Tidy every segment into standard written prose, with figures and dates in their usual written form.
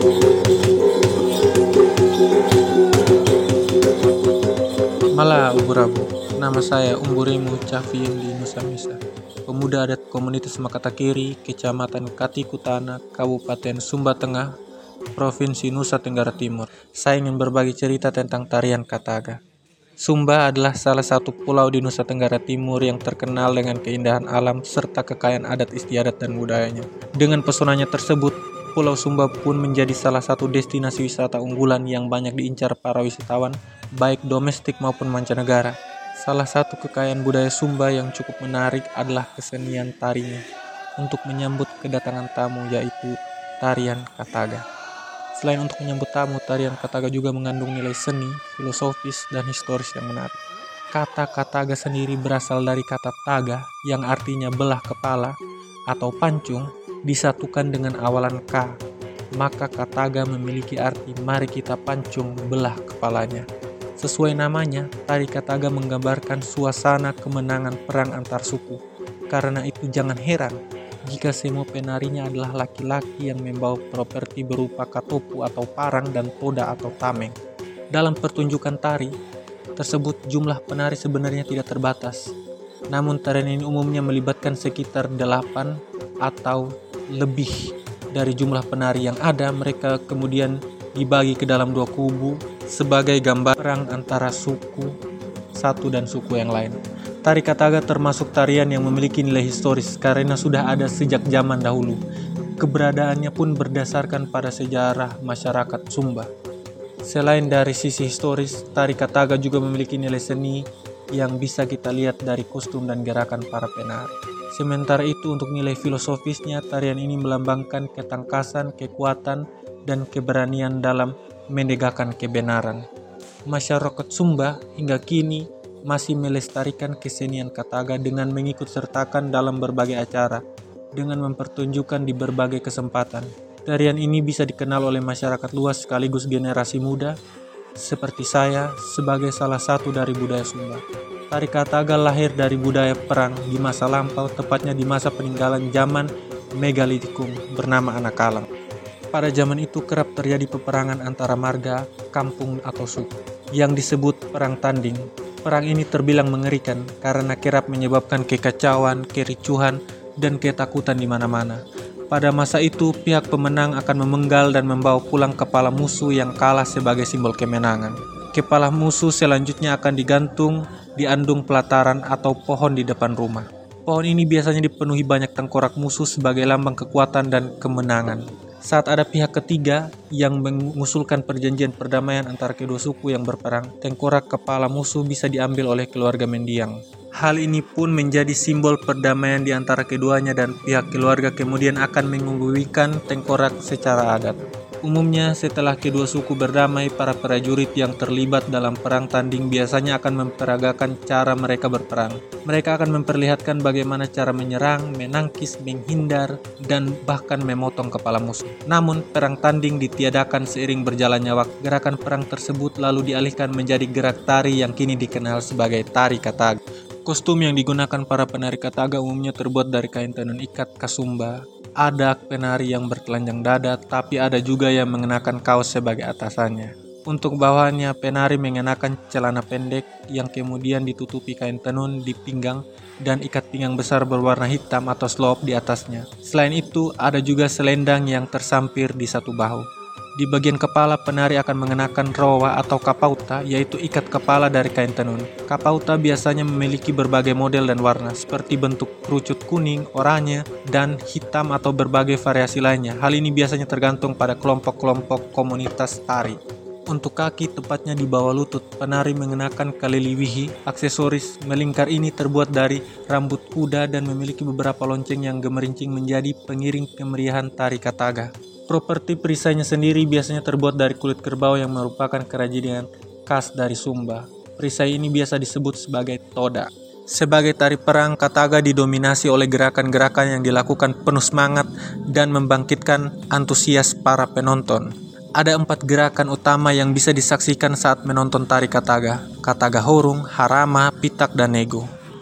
Malah Uburabu, nama saya Umburimu Cafiin di Nusa Misa, pemuda adat komunitas Makatakiri, Kecamatan Katikutana, Kabupaten Sumba Tengah, Provinsi Nusa Tenggara Timur. Saya ingin berbagi cerita tentang tarian Kataga. Sumba adalah salah satu pulau di Nusa Tenggara Timur yang terkenal dengan keindahan alam serta kekayaan adat istiadat dan budayanya. Dengan pesonanya tersebut, Pulau Sumba pun menjadi salah satu destinasi wisata unggulan yang banyak diincar para wisatawan, baik domestik maupun mancanegara. Salah satu kekayaan budaya Sumba yang cukup menarik adalah kesenian tarinya untuk menyambut kedatangan tamu, yaitu tarian Kataga. Selain untuk menyambut tamu, tarian Kataga juga mengandung nilai seni, filosofis, dan historis yang menarik. Kata Kataga sendiri berasal dari kata taga yang artinya belah kepala atau pancung disatukan dengan awalan K. Maka Kataga memiliki arti mari kita pancung belah kepalanya. Sesuai namanya, tari Kataga menggambarkan suasana kemenangan perang antar suku. Karena itu jangan heran jika semua penarinya adalah laki-laki yang membawa properti berupa katopu atau parang dan toda atau tameng. Dalam pertunjukan tari tersebut jumlah penari sebenarnya tidak terbatas. Namun tarian ini umumnya melibatkan sekitar 8 atau lebih dari jumlah penari yang ada. Mereka kemudian dibagi ke dalam 2 kubu sebagai gambar perang antara suku satu dan suku yang lain. Tari Kataga termasuk tarian yang memiliki nilai historis karena sudah ada sejak zaman dahulu. Keberadaannya pun berdasarkan pada sejarah masyarakat Sumba. Selain dari sisi historis, tari Kataga juga memiliki nilai seni yang bisa kita lihat dari kostum dan gerakan para penari. Sementara itu untuk nilai filosofisnya, tarian ini melambangkan ketangkasan, kekuatan, dan keberanian dalam menegakkan kebenaran. Masyarakat Sumba hingga kini masih melestarikan kesenian Kataga dengan mengikut sertakan dalam berbagai acara, dengan mempertunjukkan di berbagai kesempatan. Tarian ini bisa dikenal oleh masyarakat luas sekaligus generasi muda, seperti saya, sebagai salah satu dari budaya Sumba. Tari Kataga lahir dari budaya perang di masa lampau, tepatnya di masa peninggalan zaman Megalitikum bernama Anakalang. Pada zaman itu kerap terjadi peperangan antara marga, kampung atau suku, yang disebut perang tanding. Perang ini terbilang mengerikan karena kerap menyebabkan kekacauan, kericuhan, dan ketakutan di mana-mana. Pada masa itu, pihak pemenang akan memenggal dan membawa pulang kepala musuh yang kalah sebagai simbol kemenangan. Kepala musuh selanjutnya akan digantung di andung pelataran atau pohon di depan rumah. Pohon ini biasanya dipenuhi banyak tengkorak musuh sebagai lambang kekuatan dan kemenangan. Saat ada pihak ketiga yang mengusulkan perjanjian perdamaian antara kedua suku yang berperang, tengkorak kepala musuh bisa diambil oleh keluarga mendiang. Hal ini pun menjadi simbol perdamaian di antara keduanya dan pihak keluarga kemudian akan mengubuhkan tengkorak secara adat. Umumnya setelah kedua suku berdamai, para prajurit yang terlibat dalam perang tanding biasanya akan memperagakan cara mereka berperang. Mereka akan memperlihatkan bagaimana cara menyerang, menangkis, menghindar, dan bahkan memotong kepala musuh. Namun, perang tanding ditiadakan seiring berjalannya waktu. Gerakan perang tersebut lalu dialihkan menjadi gerak tari yang kini dikenal sebagai tari Kataga. Kostum yang digunakan para penari Kataga umumnya terbuat dari kain tenun ikat kasumba. Ada penari yang bertelanjang dada, tapi ada juga yang mengenakan kaos sebagai atasannya. Untuk bawahannya, penari mengenakan celana pendek yang kemudian ditutupi kain tenun di pinggang dan ikat pinggang besar berwarna hitam atau slope di atasnya. Selain itu, ada juga selendang yang tersampir di satu bahu. Di bagian kepala, penari akan mengenakan rowa atau kapauta, yaitu ikat kepala dari kain tenun. Kapauta biasanya memiliki berbagai model dan warna, seperti bentuk kerucut kuning, oranye, dan hitam atau berbagai variasi lainnya. Hal ini biasanya tergantung pada kelompok-kelompok komunitas tari. Untuk kaki, tepatnya di bawah lutut, penari mengenakan kaliliwihi. Aksesoris melingkar ini terbuat dari rambut kuda dan memiliki beberapa lonceng yang gemerincing menjadi pengiring kemeriahan tari Kataga. Properti perisainya sendiri biasanya terbuat dari kulit kerbau yang merupakan kerajinan khas dari Sumba. Perisai ini biasa disebut sebagai toda. Sebagai tari perang, Kataga didominasi oleh gerakan-gerakan yang dilakukan penuh semangat dan membangkitkan antusias para penonton. Ada 4 gerakan utama yang bisa disaksikan saat menonton tari Kataga. Kataga Horung, Harama, Pitak, dan Nego.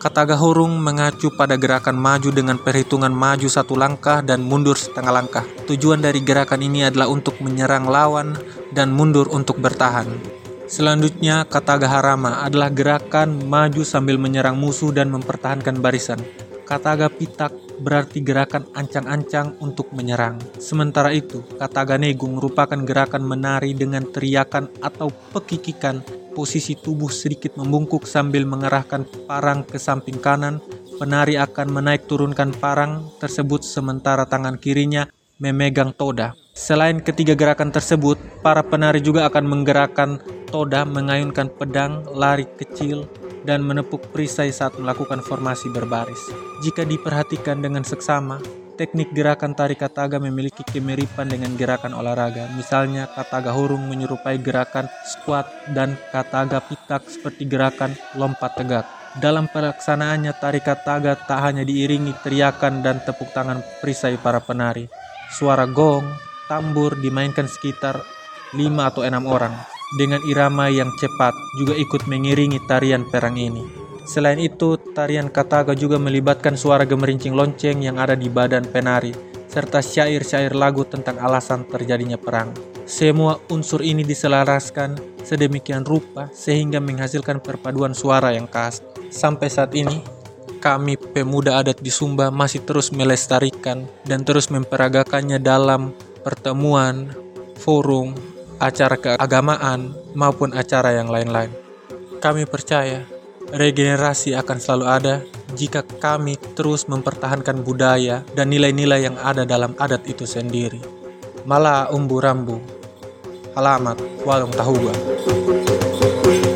Kataga Hurung mengacu pada gerakan maju dengan perhitungan maju 1 langkah dan mundur setengah langkah. Tujuan dari gerakan ini adalah untuk menyerang lawan dan mundur untuk bertahan. Selanjutnya, Kataga Harama adalah gerakan maju sambil menyerang musuh dan mempertahankan barisan. Kataga Pitak berarti gerakan ancang-ancang untuk menyerang. Sementara itu, Kataga Negung merupakan gerakan menari dengan teriakan atau pekikikan. Posisi tubuh sedikit membungkuk sambil mengarahkan parang ke samping kanan. Penari akan menaik turunkan parang tersebut sementara tangan kirinya memegang toda. Selain ketiga gerakan tersebut, para penari juga akan menggerakkan toda, mengayunkan pedang, lari kecil, dan menepuk perisai saat melakukan formasi berbaris. Jika diperhatikan dengan seksama, teknik gerakan tari Kataga memiliki kemiripan dengan gerakan olahraga. Misalnya, Kataga Hurung menyerupai gerakan squat dan Kataga Pitak seperti gerakan lompat tegak. Dalam pelaksanaannya, tari Kataga tak hanya diiringi teriakan dan tepuk tangan perisai para penari. Suara gong, tambur dimainkan sekitar 5 atau 6 orang. Dengan irama yang cepat juga ikut mengiringi tarian perang ini. Selain itu, tarian Kataga juga melibatkan suara gemerincing lonceng yang ada di badan penari, serta syair-syair lagu tentang alasan terjadinya perang. Semua unsur ini diselaraskan sedemikian rupa sehingga menghasilkan perpaduan suara yang khas. Sampai saat ini, kami pemuda adat di Sumba masih terus melestarikan dan terus memperagakannya dalam pertemuan, forum, acara keagamaan, maupun acara yang lain-lain. Kami percaya regenerasi akan selalu ada jika kami terus mempertahankan budaya dan nilai-nilai yang ada dalam adat itu sendiri. Mala umbu rambu, alamat Walong Tahuba.